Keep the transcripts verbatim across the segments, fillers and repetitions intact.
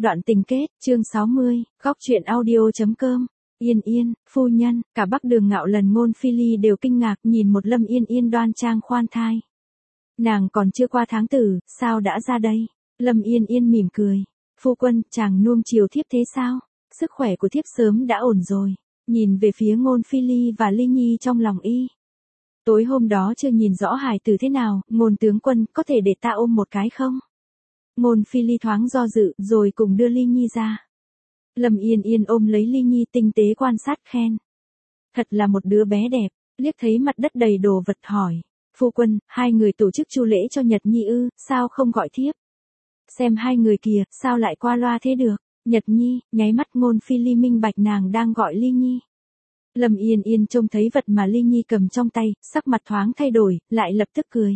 Đoạn tình kết, chương sáu mươi, góc truyện audio.com. Yên Yên, phu nhân, cả Bắc Đường Ngạo lần Ngôn Phi Ly đều kinh ngạc nhìn một Lâm Yên Yên đoan trang khoan thai. Nàng còn chưa qua tháng tử, sao đã ra đây? Lâm Yên Yên mỉm cười. Phu quân, chàng nuông chiều thiếp thế sao? Sức khỏe của thiếp sớm đã ổn rồi. Nhìn về phía Ngôn Phi Ly và Ly Nhi trong lòng y. Tối hôm đó chưa nhìn rõ hài tử thế nào, Ngôn tướng quân, có thể để ta ôm một cái không? Ngôn Phi Ly thoáng do dự, rồi cùng đưa Ly Nhi ra. Lâm Yên Yên ôm lấy Ly Nhi tinh tế quan sát khen. Thật là một đứa bé đẹp, liếc thấy mặt đất đầy đồ vật hỏi. Phu quân, hai người tổ chức chu lễ cho Nhật Nhi ư, sao không gọi thiếp? Xem hai người kìa, sao lại qua loa thế được? Nhật Nhi, nháy mắt Ngôn Phi Ly minh bạch nàng đang gọi Ly Nhi. Lâm Yên Yên trông thấy vật mà Ly Nhi cầm trong tay, sắc mặt thoáng thay đổi, lại lập tức cười.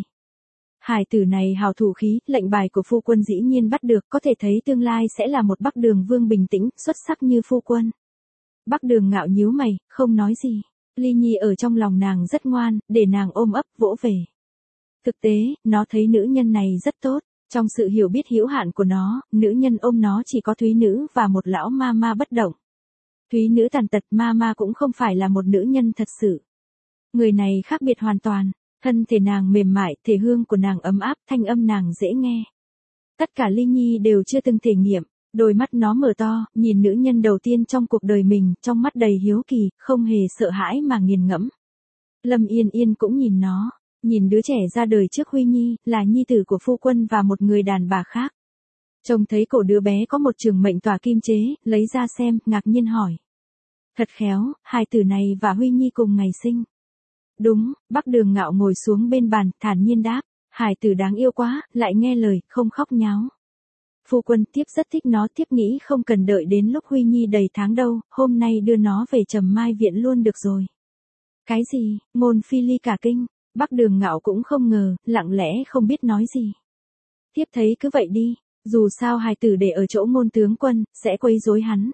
Hài tử này hào thủ khí, lệnh bài của phu quân dĩ nhiên bắt được, có thể thấy tương lai sẽ là một Bắc Đường vương bình tĩnh, xuất sắc như phu quân. Bắc Đường Ngạo nhíu mày, không nói gì. Ly Nhi ở trong lòng nàng rất ngoan, để nàng ôm ấp vỗ về. Thực tế, nó thấy nữ nhân này rất tốt, trong sự hiểu biết hữu hạn của nó, nữ nhân ôm nó chỉ có Thúy Nữ và một lão ma ma bất động. Thúy Nữ tàn tật, ma ma cũng không phải là một nữ nhân thật sự. Người này khác biệt hoàn toàn. Thân thể nàng mềm mại, thể hương của nàng ấm áp, thanh âm nàng dễ nghe. Tất cả Ly Nhi đều chưa từng thể nghiệm, đôi mắt nó mở to, nhìn nữ nhân đầu tiên trong cuộc đời mình, trong mắt đầy hiếu kỳ, không hề sợ hãi mà nghiền ngẫm. Lâm Yên Yên cũng nhìn nó, nhìn đứa trẻ ra đời trước Huy Nhi, là nhi tử của phu quân và một người đàn bà khác. Trông thấy cổ đứa bé có một trường mệnh tỏa kim chế, lấy ra xem, ngạc nhiên hỏi. Thật khéo, hai tử này và Huy Nhi cùng ngày sinh. Đúng, Bắc Đường Ngạo ngồi xuống bên bàn, thản nhiên đáp, hài tử đáng yêu quá, lại nghe lời, không khóc nháo. Phu quân tiếp rất thích nó, tiếp nghĩ không cần đợi đến lúc Huy Nhi đầy tháng đâu, hôm nay đưa nó về Trầm Mai viện luôn được rồi. Cái gì? Ngôn Phi Ly cả kinh, Bắc Đường Ngạo cũng không ngờ, lặng lẽ không biết nói gì. Tiếp thấy cứ vậy đi, dù sao hài tử để ở chỗ Ngôn tướng quân, sẽ quấy rối hắn.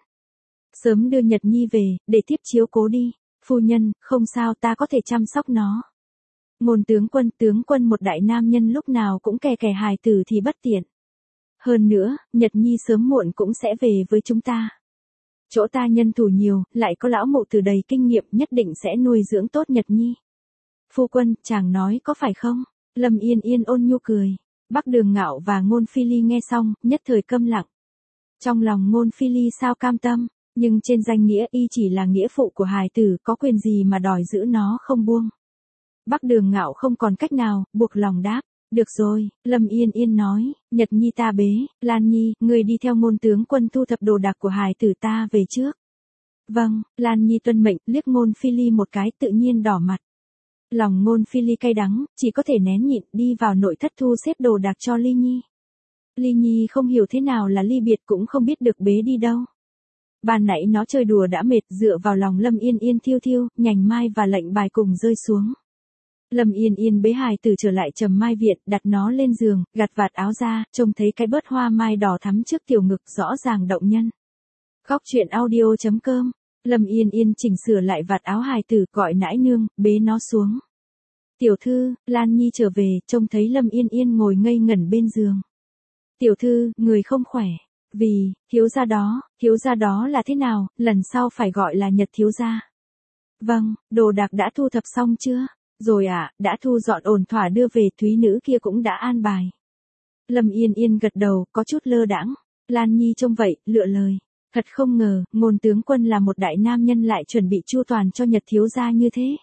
Sớm đưa Nhật Nhi về, để tiếp chiếu cố đi. Phu nhân, không sao, ta có thể chăm sóc nó. Ngôn tướng quân, tướng quân một đại nam nhân lúc nào cũng kè kè hài tử thì bất tiện. Hơn nữa, Nhật Nhi sớm muộn cũng sẽ về với chúng ta. Chỗ ta nhân thủ nhiều, lại có lão mụ từ đầy kinh nghiệm, nhất định sẽ nuôi dưỡng tốt Nhật Nhi. Phu quân, chàng nói có phải không? Lâm Yên Yên ôn nhu cười. Bắc Đường Ngạo và Ngôn Phi Ly nghe xong, nhất thời câm lặng. Trong lòng Ngôn Phi Ly sao cam tâm? Nhưng trên danh nghĩa y chỉ là nghĩa phụ của hài tử, có quyền gì mà đòi giữ nó không buông. Bắc Đường Ngạo không còn cách nào, buộc lòng đáp. Được rồi, Lâm Yên Yên nói, Nhật Nhi ta bế, Lan Nhi, người đi theo Ngôn tướng quân thu thập đồ đạc của hài tử ta về trước. Vâng, Lan Nhi tuân mệnh, liếc Ngôn Phi Ly một cái tự nhiên đỏ mặt. Lòng Ngôn Phi Ly cay đắng, chỉ có thể nén nhịn đi vào nội thất thu xếp đồ đạc cho Ly Nhi. Ly Nhi không hiểu thế nào là ly biệt cũng không biết được bế đi đâu. Ban nãy nó chơi đùa đã mệt, dựa vào lòng Lâm Yên Yên thiêu thiêu, nhành mai và lệnh bài cùng rơi xuống. Lâm Yên Yên bế hài tử trở lại Trầm Mai viện, đặt nó lên giường, gạt vạt áo ra, trông thấy cái bớt hoa mai đỏ thắm trước tiểu ngực rõ ràng động nhân. Góc truyện audio.com. Lâm Yên Yên chỉnh sửa lại vạt áo hài tử, gọi nãi nương, bế nó xuống. Tiểu thư, Lan Nhi trở về, trông thấy Lâm Yên Yên ngồi ngây ngẩn bên giường. Tiểu thư, người không khỏe. Vì, thiếu gia đó, thiếu gia đó là thế nào, lần sau phải gọi là Nhật thiếu gia. Vâng, đồ đạc đã thu thập xong chưa? Rồi ạ, à, đã thu dọn ổn thỏa đưa về, Thúy Nữ kia cũng đã an bài. Lâm Yên Yên gật đầu, có chút lơ đãng. Lan Nhi trông vậy, lựa lời. Thật không ngờ, Ngôn tướng quân là một đại nam nhân lại chuẩn bị chu toàn cho Nhật thiếu gia như thế.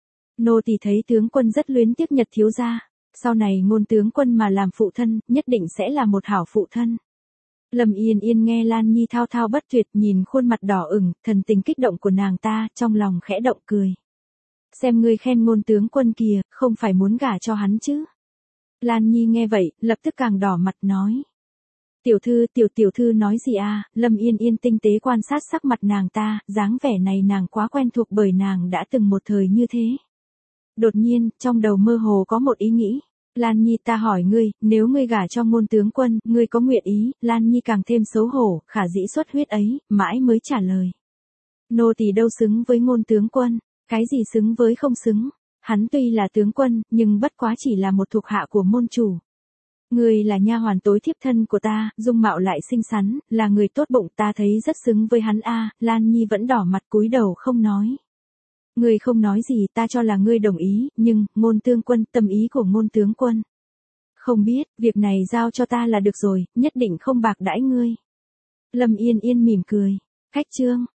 Nô tỳ thấy tướng quân rất luyến tiếc Nhật thiếu gia. Sau này Ngôn tướng quân mà làm phụ thân, nhất định sẽ là một hảo phụ thân. Lâm Yên Yên nghe Lan Nhi thao thao bất tuyệt, nhìn khuôn mặt đỏ ửng, thần tình kích động của nàng ta, trong lòng khẽ động cười. Xem ngươi khen Ngôn tướng quân kìa, không phải muốn gả cho hắn chứ? Lan Nhi nghe vậy, lập tức càng đỏ mặt nói. Tiểu thư, tiểu tiểu thư nói gì à? Lâm Yên Yên tinh tế quan sát sắc mặt nàng ta, dáng vẻ này nàng quá quen thuộc bởi nàng đã từng một thời như thế. Đột nhiên, trong đầu mơ hồ có một ý nghĩ. Lan Nhi, ta hỏi ngươi, nếu ngươi gả cho Ngôn tướng quân, ngươi có nguyện ý? Lan Nhi càng thêm xấu hổ, khả dĩ xuất huyết ấy, mãi mới trả lời. Nô tỳ đâu xứng với Ngôn tướng quân, cái gì xứng với không xứng? Hắn tuy là tướng quân, nhưng bất quá chỉ là một thuộc hạ của môn chủ. Ngươi là nha hoàn tối thiếp thân của ta, dung mạo lại xinh xắn, là người tốt bụng, ta thấy rất xứng với hắn a. Lan Nhi vẫn đỏ mặt cúi đầu không nói. Ngươi không nói gì, ta cho là ngươi đồng ý, nhưng, Ngôn tướng quân, tâm ý của Ngôn tướng quân. Không biết, việc này giao cho ta là được rồi, nhất định không bạc đãi ngươi. Lâm Yên Yên mỉm cười. Khách trương,